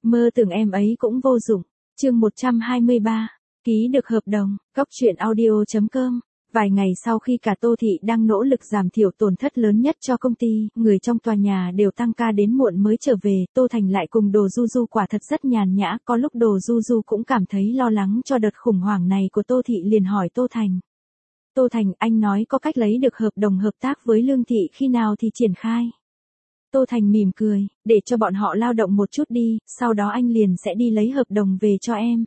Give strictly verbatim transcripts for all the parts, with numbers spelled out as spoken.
Mơ tưởng em ấy cũng vô dụng. Chương một trăm hai mươi ba. Ký được hợp đồng. Góc truyện audio chấm com. Vài ngày sau khi cả Tô Thị đang nỗ lực giảm thiểu tổn thất lớn nhất cho công ty, người trong tòa nhà đều tăng ca đến muộn mới trở về, Tô Thành lại cùng Đồ Du Du quả thật rất nhàn nhã, có lúc Đồ Du Du cũng cảm thấy lo lắng cho đợt khủng hoảng này của Tô Thị liền hỏi Tô Thành. Tô Thành, anh nói có cách lấy được hợp đồng hợp tác với Lương Thị khi nào thì triển khai. Tô Thành mỉm cười, để cho bọn họ lao động một chút đi, sau đó anh liền sẽ đi lấy hợp đồng về cho em.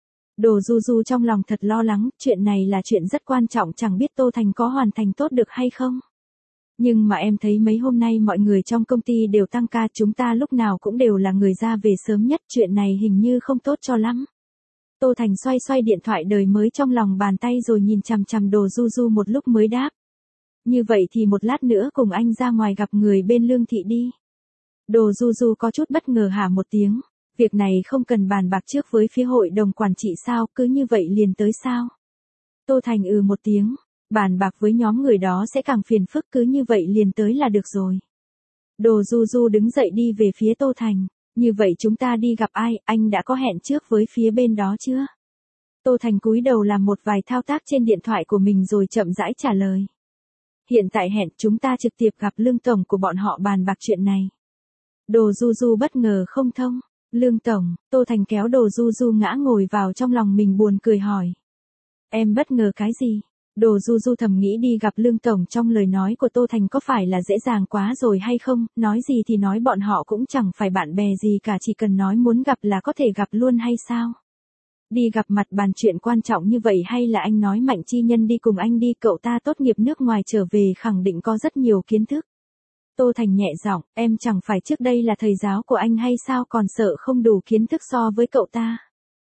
Đồ Du Du trong lòng thật lo lắng, chuyện này là chuyện rất quan trọng, chẳng biết Tô Thành có hoàn thành tốt được hay không. Nhưng mà em thấy mấy hôm nay mọi người trong công ty đều tăng ca, chúng ta lúc nào cũng đều là người ra về sớm nhất, chuyện này hình như không tốt cho lắm. Tô Thành xoay xoay điện thoại đời mới trong lòng bàn tay rồi nhìn chằm chằm Đồ Du Du một lúc mới đáp. Như vậy thì một lát nữa cùng anh ra ngoài gặp người bên Lương Thị đi. Đồ Du Du có chút bất ngờ hả một tiếng. Việc này không cần bàn bạc trước với phía hội đồng quản trị sao, cứ như vậy liền tới sao? Tô Thành ừ một tiếng, bàn bạc với nhóm người đó sẽ càng phiền phức, cứ như vậy liền tới là được rồi. Đồ Du Du đứng dậy đi về phía Tô Thành, như vậy chúng ta đi gặp ai, anh đã có hẹn trước với phía bên đó chưa? Tô Thành cúi đầu làm một vài thao tác trên điện thoại của mình rồi chậm rãi trả lời. Hiện tại hẹn, chúng ta trực tiếp gặp Lương Tổng của bọn họ bàn bạc chuyện này. Đồ Du Du bất ngờ không thông. Lương Tổng, Tô Thành kéo Đồ Du Du ngã ngồi vào trong lòng mình buồn cười hỏi. Em bất ngờ cái gì? Đồ Du Du thầm nghĩ đi gặp Lương Tổng trong lời nói của Tô Thành có phải là dễ dàng quá rồi hay không, nói gì thì nói bọn họ cũng chẳng phải bạn bè gì cả, chỉ cần nói muốn gặp là có thể gặp luôn hay sao? Đi gặp mặt bàn chuyện quan trọng như vậy hay là anh nói Mạnh Chi Nhân đi cùng anh đi, cậu ta tốt nghiệp nước ngoài trở về khẳng định có rất nhiều kiến thức. Tô Thành nhẹ giọng, em chẳng phải trước đây là thầy giáo của anh hay sao, còn sợ không đủ kiến thức so với cậu ta.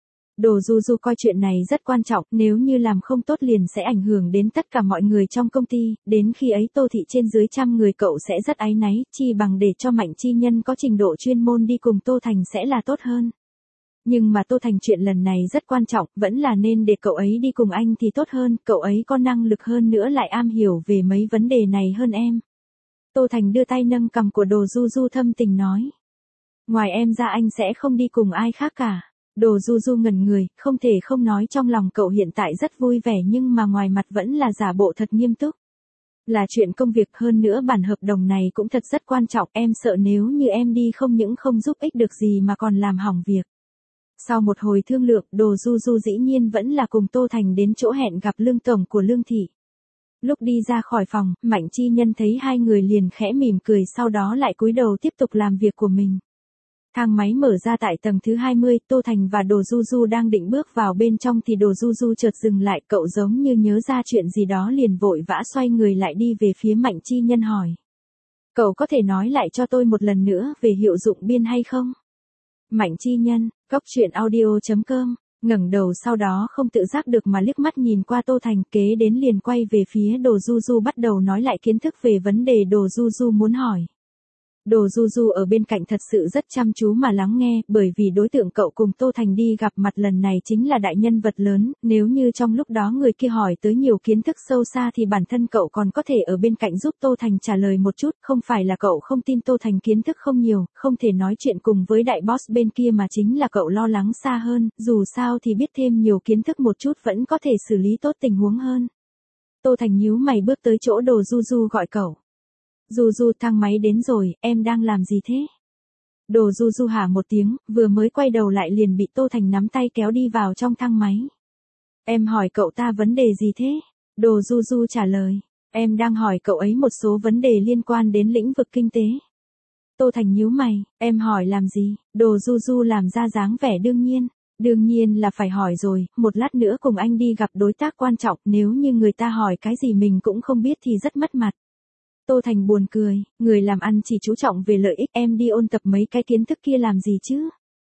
Đồ Du Du coi chuyện này rất quan trọng, nếu như làm không tốt liền sẽ ảnh hưởng đến tất cả mọi người trong công ty, đến khi ấy Tô Thị trên dưới trăm người cậu sẽ rất áy náy, chi bằng để cho Mạnh Chi Nhân có trình độ chuyên môn đi cùng Tô Thành sẽ là tốt hơn. Nhưng mà Tô Thành chuyện lần này rất quan trọng, vẫn là nên để cậu ấy đi cùng anh thì tốt hơn, cậu ấy có năng lực hơn nữa lại am hiểu về mấy vấn đề này hơn em. Tô Thành đưa tay nâng cằm của Đồ Du Du thâm tình nói. Ngoài em ra anh sẽ không đi cùng ai khác cả. Đồ Du Du ngẩn người, không thể không nói trong lòng cậu hiện tại rất vui vẻ nhưng mà ngoài mặt vẫn là giả bộ thật nghiêm túc. Là chuyện công việc, hơn nữa bản hợp đồng này cũng thật rất quan trọng, em sợ nếu như em đi không những không giúp ích được gì mà còn làm hỏng việc. Sau một hồi thương lượng, Đồ Du Du dĩ nhiên vẫn là cùng Tô Thành đến chỗ hẹn gặp Lương Tổng của Lương Thị. Lúc đi ra khỏi phòng, Mạnh Chi Nhân thấy hai người liền khẽ mỉm cười, sau đó lại cúi đầu tiếp tục làm việc của mình. Thang máy mở ra tại tầng thứ hai mươi, Tô Thành và Đồ Du Du đang định bước vào bên trong thì Đồ Du Du chợt dừng lại, cậu giống như nhớ ra chuyện gì đó liền vội vã xoay người lại đi về phía Mạnh Chi Nhân hỏi. Cậu có thể nói lại cho tôi một lần nữa về hiệu dụng biên hay không? Mạnh Chi Nhân, góc truyện audio chấm com. Ngẩng đầu sau đó không tự giác được mà liếc mắt nhìn qua Tô Thành, kế đến liền quay về phía Đồ Du Du bắt đầu nói lại kiến thức về vấn đề Đồ Du Du muốn hỏi. Đồ Du Du ở bên cạnh thật sự rất chăm chú mà lắng nghe, bởi vì đối tượng cậu cùng Tô Thành đi gặp mặt lần này chính là đại nhân vật lớn, nếu như trong lúc đó người kia hỏi tới nhiều kiến thức sâu xa thì bản thân cậu còn có thể ở bên cạnh giúp Tô Thành trả lời một chút, không phải là cậu không tin Tô Thành kiến thức không nhiều, không thể nói chuyện cùng với đại boss bên kia mà chính là cậu lo lắng xa hơn, dù sao thì biết thêm nhiều kiến thức một chút vẫn có thể xử lý tốt tình huống hơn. Tô Thành nhíu mày bước tới chỗ Đồ Du Du gọi cậu. Du Du, thang máy đến rồi, em đang làm gì thế? Đồ Du Du hả một tiếng, vừa mới quay đầu lại liền bị Tô Thành nắm tay kéo đi vào trong thang máy. Em hỏi cậu ta vấn đề gì thế? Đồ Du Du trả lời, em đang hỏi cậu ấy một số vấn đề liên quan đến lĩnh vực kinh tế. Tô Thành nhíu mày, em hỏi làm gì? Đồ Du Du làm ra dáng vẻ đương nhiên. Đương nhiên là phải hỏi rồi, một lát nữa cùng anh đi gặp đối tác quan trọng, nếu như người ta hỏi cái gì mình cũng không biết thì rất mất mặt. Tô Thành buồn cười, người làm ăn chỉ chú trọng về lợi ích, em đi ôn tập mấy cái kiến thức kia làm gì chứ?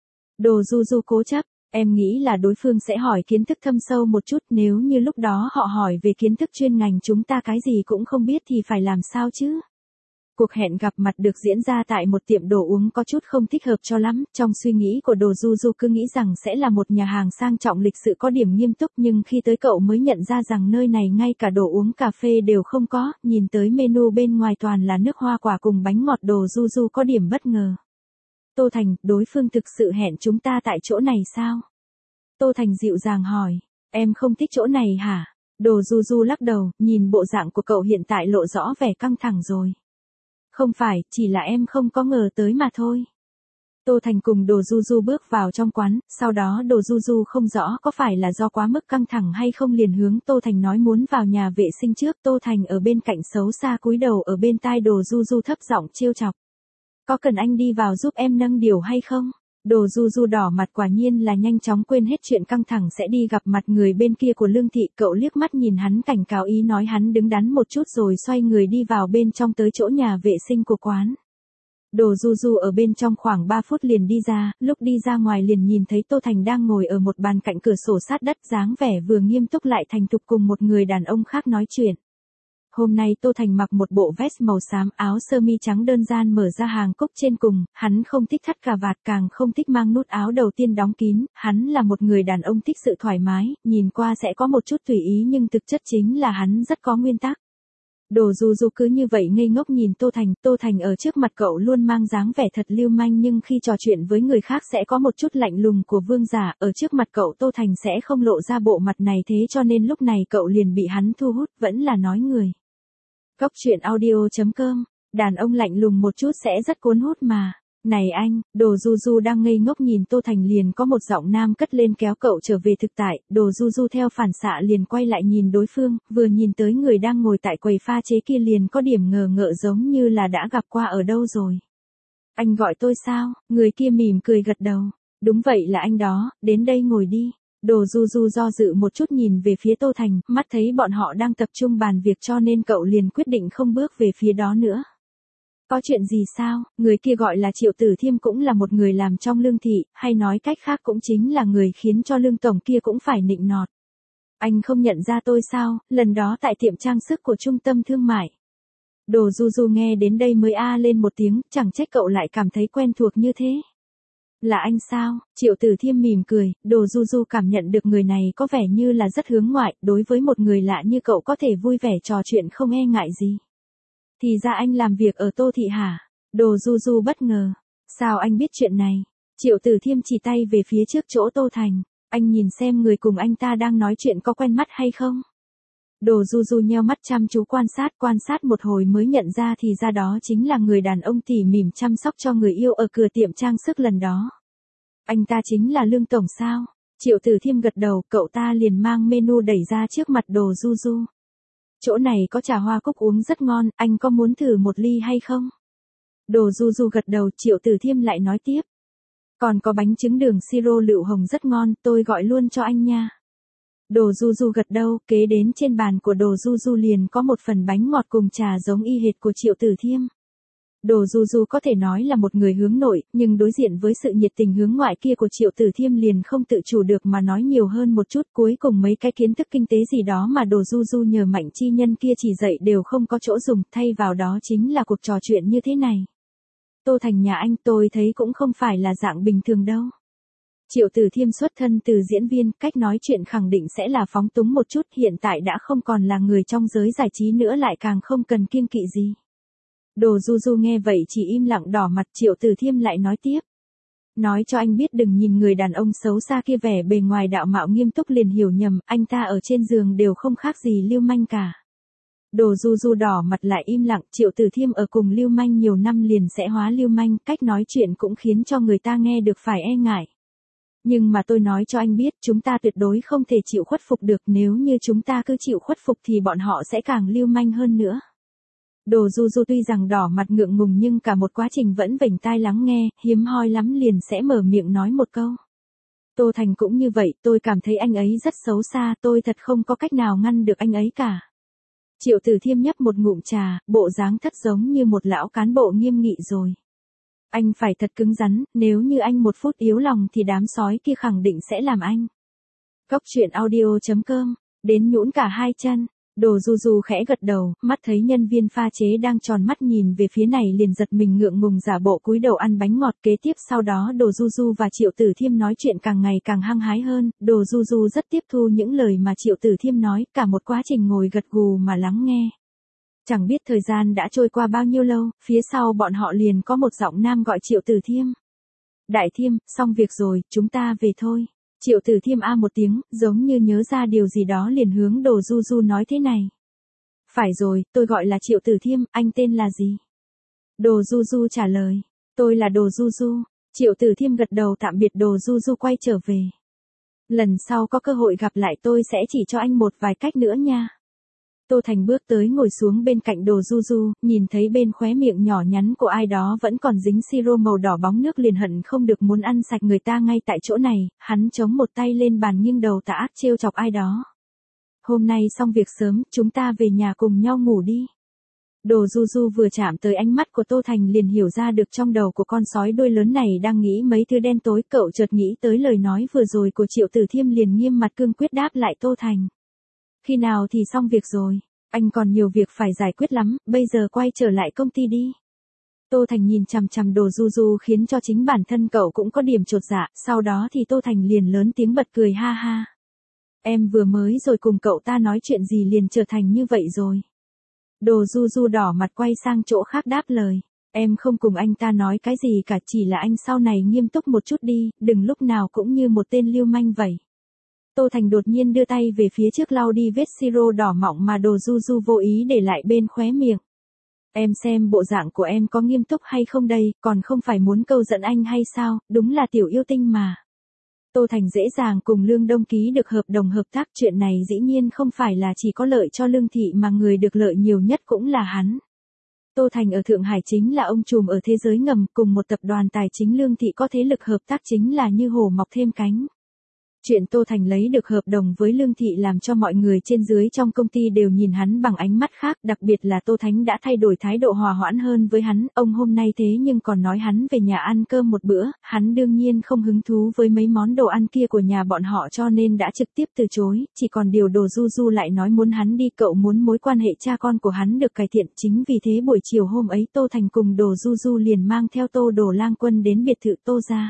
Đồ Du Du cố chấp, em nghĩ là đối phương sẽ hỏi kiến thức thâm sâu một chút, nếu như lúc đó họ hỏi về kiến thức chuyên ngành chúng ta cái gì cũng không biết thì phải làm sao chứ? Cuộc hẹn gặp mặt được diễn ra tại một tiệm đồ uống có chút không thích hợp cho lắm, trong suy nghĩ của Đồ Du Du cứ nghĩ rằng sẽ là một nhà hàng sang trọng lịch sự có điểm nghiêm túc, nhưng khi tới cậu mới nhận ra rằng nơi này ngay cả đồ uống cà phê đều không có, nhìn tới menu bên ngoài toàn là nước hoa quả cùng bánh ngọt, Đồ Du Du có điểm bất ngờ. Tô Thành, đối phương thực sự hẹn chúng ta tại chỗ này sao? Tô Thành dịu dàng hỏi, em không thích chỗ này hả? Đồ Du Du lắc đầu, nhìn bộ dạng của cậu hiện tại lộ rõ vẻ căng thẳng rồi. Không phải, chỉ là em không có ngờ tới mà thôi. Tô Thành cùng Đồ Du Du bước vào trong quán, sau đó Đồ Du Du không rõ có phải là do quá mức căng thẳng hay không liền hướng Tô Thành nói muốn vào nhà vệ sinh trước. Tô Thành ở bên cạnh xấu xa cúi đầu ở bên tai Đồ Du Du thấp giọng trêu chọc. Có cần anh đi vào giúp em nâng điều hay không? Đồ Du Du đỏ mặt quả nhiên là nhanh chóng quên hết chuyện căng thẳng sẽ đi gặp mặt người bên kia của Lương Thị. Cậu liếc mắt nhìn hắn cảnh cáo ý nói hắn đứng đắn một chút rồi xoay người đi vào bên trong tới chỗ nhà vệ sinh của quán. Đồ Du Du ở bên trong khoảng ba phút liền đi ra, lúc đi ra ngoài liền nhìn thấy Tô Thành đang ngồi ở một bàn cạnh cửa sổ sát đất dáng vẻ vừa nghiêm túc lại thành thục cùng một người đàn ông khác nói chuyện. Hôm nay Tô Thành mặc một bộ vest màu xám áo sơ mi trắng đơn giản mở ra hàng cúc trên cùng, hắn không thích thắt cà vạt càng không thích mang nút áo đầu tiên đóng kín, hắn là một người đàn ông thích sự thoải mái, nhìn qua sẽ có một chút tùy ý nhưng thực chất chính là hắn rất có nguyên tắc. Đồ Du Du cứ như vậy ngây ngốc nhìn Tô Thành, Tô Thành ở trước mặt cậu luôn mang dáng vẻ thật lưu manh nhưng khi trò chuyện với người khác sẽ có một chút lạnh lùng của vương giả, ở trước mặt cậu Tô Thành sẽ không lộ ra bộ mặt này thế cho nên lúc này cậu liền bị hắn thu hút, vẫn là nói người. Góc truyện audio chấm com, đàn ông lạnh lùng một chút sẽ rất cuốn hút mà. Này anh, Đồ Du Du đang ngây ngốc nhìn Tô Thành liền có một giọng nam cất lên kéo cậu trở về thực tại, Đồ Du Du theo phản xạ liền quay lại nhìn đối phương, vừa nhìn tới người đang ngồi tại quầy pha chế kia liền có điểm ngờ ngợ giống như là đã gặp qua ở đâu rồi. Anh gọi tôi sao? Người kia mỉm cười gật đầu. Đúng vậy là anh đó, đến đây ngồi đi. Đồ Du Du do dự một chút nhìn về phía Tô Thành, mắt thấy bọn họ đang tập trung bàn việc cho nên cậu liền quyết định không bước về phía đó nữa. Có chuyện gì sao? Người kia gọi là Triệu Tử Thiêm cũng là một người làm trong Lương Thị, hay nói cách khác cũng chính là người khiến cho Lương Tổng kia cũng phải nịnh nọt. Anh không nhận ra tôi sao, lần đó tại tiệm trang sức của trung tâm thương mại. Đồ Du Du nghe đến đây mới a lên một tiếng, chẳng trách cậu lại cảm thấy quen thuộc như thế. Là anh sao? Triệu Tử Thiêm mỉm cười, Đồ Du Du cảm nhận được người này có vẻ như là rất hướng ngoại, đối với một người lạ như cậu có thể vui vẻ trò chuyện không e ngại gì. Thì ra anh làm việc ở Tô Thị hả? Đồ Du Du bất ngờ. Sao anh biết chuyện này? Triệu Tử Thiêm chỉ tay về phía trước chỗ Tô Thành. Anh nhìn xem người cùng anh ta đang nói chuyện có quen mắt hay không? Đồ Du Du nheo mắt chăm chú quan sát quan sát một hồi mới nhận ra thì ra đó chính là người đàn ông tỉ mỉm chăm sóc cho người yêu ở cửa tiệm trang sức lần đó. Anh ta chính là Lương Tổng sao? Triệu Tử Thiêm gật đầu, cậu ta liền mang menu đẩy ra trước mặt Đồ Du Du. Chỗ này có trà hoa cúc uống rất ngon, anh có muốn thử một ly hay không? Đồ Du Du gật đầu, Triệu Tử Thiêm lại nói tiếp. Còn có bánh trứng đường siro lựu hồng rất ngon, tôi gọi luôn cho anh nha. Đồ Du Du gật đầu, kế đến trên bàn của Đồ Du Du liền có một phần bánh ngọt cùng trà giống y hệt của Triệu Tử Thiêm. Đồ Du Du có thể nói là một người hướng nội, nhưng đối diện với sự nhiệt tình hướng ngoại kia của Triệu Tử Thiêm liền không tự chủ được mà nói nhiều hơn một chút, cuối cùng mấy cái kiến thức kinh tế gì đó mà Đồ Du Du nhờ Mạnh Chi Nhân kia chỉ dạy đều không có chỗ dùng, thay vào đó chính là cuộc trò chuyện như thế này. Tô Thành nhà anh tôi thấy cũng không phải là dạng bình thường đâu. Triệu Tử Thiêm xuất thân từ diễn viên, cách nói chuyện khẳng định sẽ là phóng túng một chút, hiện tại đã không còn là người trong giới giải trí nữa lại càng không cần kiêng kỵ gì. Đồ Du Du nghe vậy chỉ im lặng đỏ mặt, Triệu Tử Thiêm lại nói tiếp. Nói cho anh biết đừng nhìn người đàn ông xấu xa kia vẻ bề ngoài đạo mạo nghiêm túc liền hiểu nhầm, anh ta ở trên giường đều không khác gì lưu manh cả. Đồ Du Du đỏ mặt lại im lặng, Triệu Tử Thiêm ở cùng lưu manh nhiều năm liền sẽ hóa lưu manh, cách nói chuyện cũng khiến cho người ta nghe được phải e ngại. Nhưng mà tôi nói cho anh biết, chúng ta tuyệt đối không thể chịu khuất phục được, nếu như chúng ta cứ chịu khuất phục thì bọn họ sẽ càng lưu manh hơn nữa. Đồ Du Du tuy rằng đỏ mặt ngượng ngùng nhưng cả một quá trình vẫn vểnh tai lắng nghe, hiếm hoi lắm liền sẽ mở miệng nói một câu. Tô Thành cũng như vậy, tôi cảm thấy anh ấy rất xấu xa, tôi thật không có cách nào ngăn được anh ấy cả. Triệu Tử Thiêm nhấp một ngụm trà, bộ dáng thất giống như một lão cán bộ nghiêm nghị rồi. Anh phải thật cứng rắn, nếu như anh một phút yếu lòng thì đám sói kia khẳng định sẽ làm anh. Góc truyện audio chấm com, đến nhũn cả hai chân. Đồ Du Du khẽ gật đầu, mắt thấy nhân viên pha chế đang tròn mắt nhìn về phía này liền giật mình ngượng ngùng giả bộ cúi đầu ăn bánh ngọt, kế tiếp sau đó Đồ Du Du và Triệu Tử Thiêm nói chuyện càng ngày càng hăng hái hơn, Đồ Du Du rất tiếp thu những lời mà Triệu Tử Thiêm nói, cả một quá trình ngồi gật gù mà lắng nghe. Chẳng biết thời gian đã trôi qua bao nhiêu lâu, phía sau bọn họ liền có một giọng nam gọi Triệu Tử Thiêm. Đại Thiêm, xong việc rồi, chúng ta về thôi. Triệu Tử Thiêm a một tiếng, giống như nhớ ra điều gì đó liền hướng Đồ Du Du nói thế này. Phải rồi, tôi gọi là Triệu Tử Thiêm, anh tên là gì? Đồ Du Du trả lời. Tôi là Đồ Du Du. Triệu Tử Thiêm gật đầu tạm biệt Đồ Du Du quay trở về. Lần sau có cơ hội gặp lại tôi sẽ chỉ cho anh một vài cách nữa nha. Tô Thành bước tới ngồi xuống bên cạnh Đồ Du Du, nhìn thấy bên khóe miệng nhỏ nhắn của ai đó vẫn còn dính siro màu đỏ bóng nước liền hận không được muốn ăn sạch người ta ngay tại chỗ này, hắn chống một tay lên bàn nghiêng đầu tà ác trêu chọc ai đó. Hôm nay xong việc sớm, chúng ta về nhà cùng nhau ngủ đi. Đồ Du Du vừa chạm tới ánh mắt của Tô Thành liền hiểu ra được trong đầu của con sói đuôi lớn này đang nghĩ mấy thứ đen tối, cậu chợt nghĩ tới lời nói vừa rồi của Triệu Tử Thiêm liền nghiêm mặt cương quyết đáp lại Tô Thành. Khi nào thì xong việc rồi, anh còn nhiều việc phải giải quyết lắm, bây giờ quay trở lại công ty đi. Tô Thành nhìn chằm chằm Đồ Du Du khiến cho chính bản thân cậu cũng có điểm chột dạ, sau đó thì Tô Thành liền lớn tiếng bật cười ha ha. Em vừa mới rồi cùng cậu ta nói chuyện gì liền trở thành như vậy rồi. Đồ Du Du đỏ mặt quay sang chỗ khác đáp lời. Em không cùng anh ta nói cái gì cả, chỉ là anh sau này nghiêm túc một chút đi, đừng lúc nào cũng như một tên lưu manh vậy. Tô Thành đột nhiên đưa tay về phía trước lau đi vết siro đỏ mọng mà Đồ Du Du vô ý để lại bên khóe miệng. Em xem bộ dạng của em có nghiêm túc hay không đây, còn không phải muốn câu dẫn anh hay sao, đúng là tiểu yêu tinh mà. Tô Thành dễ dàng cùng Lương Đông ký được hợp đồng hợp tác, chuyện này dĩ nhiên không phải là chỉ có lợi cho Lương Thị mà người được lợi nhiều nhất cũng là hắn. Tô Thành ở Thượng Hải chính là ông trùm ở thế giới ngầm, cùng một tập đoàn tài chính Lương Thị có thế lực hợp tác chính là như hổ mọc thêm cánh. Chuyện Tô Thành lấy được hợp đồng với Lương Thị làm cho mọi người trên dưới trong công ty đều nhìn hắn bằng ánh mắt khác, đặc biệt là Tô Thánh đã thay đổi thái độ hòa hoãn hơn với hắn, ông hôm nay thế nhưng còn nói hắn về nhà ăn cơm một bữa, hắn đương nhiên không hứng thú với mấy món đồ ăn kia của nhà bọn họ cho nên đã trực tiếp từ chối, chỉ còn điều Đồ Du Du lại nói muốn hắn đi, cậu muốn mối quan hệ cha con của hắn được cải thiện, chính vì thế buổi chiều hôm ấy Tô Thành cùng Đồ Du Du liền mang theo Tô Đồ Lang Quân đến biệt thự Tô gia.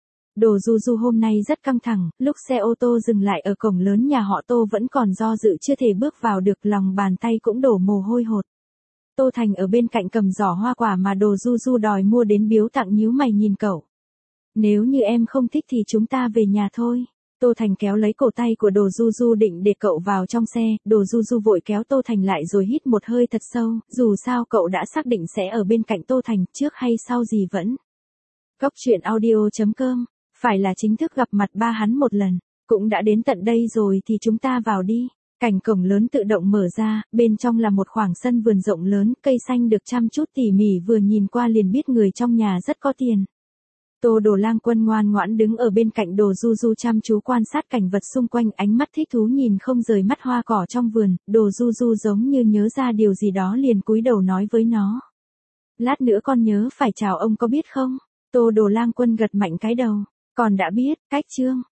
Đồ Du Du hôm nay rất căng thẳng, lúc xe ô tô dừng lại ở cổng lớn nhà họ Tô vẫn còn do dự chưa thể bước vào được, lòng bàn tay cũng đổ mồ hôi hột. Tô Thành ở bên cạnh cầm giỏ hoa quả mà Đồ Du Du đòi mua đến biếu tặng nhíu mày nhìn cậu. Nếu như em không thích thì chúng ta về nhà thôi. Tô Thành kéo lấy cổ tay của Đồ Du Du định để cậu vào trong xe, Đồ Du Du vội kéo Tô Thành lại rồi hít một hơi thật sâu, dù sao cậu đã xác định sẽ ở bên cạnh Tô Thành, trước hay sau gì vẫn. Góc truyện audio chấm com. Phải là chính thức gặp mặt ba hắn một lần, cũng đã đến tận đây rồi thì chúng ta vào đi. Cảnh cổng lớn tự động mở ra, bên trong là một khoảng sân vườn rộng lớn, cây xanh được chăm chút tỉ mỉ, vừa nhìn qua liền biết người trong nhà rất có tiền. Tô Đồ Lang Quân ngoan ngoãn đứng ở bên cạnh Đồ Du Du chăm chú quan sát cảnh vật xung quanh, ánh mắt thích thú nhìn không rời mắt hoa cỏ trong vườn, Đồ Du Du giống như nhớ ra điều gì đó liền cúi đầu nói với nó. Lát nữa con nhớ phải chào ông có biết không? Tô Đồ Lang Quân gật mạnh cái đầu. Còn đã biết, cách chương.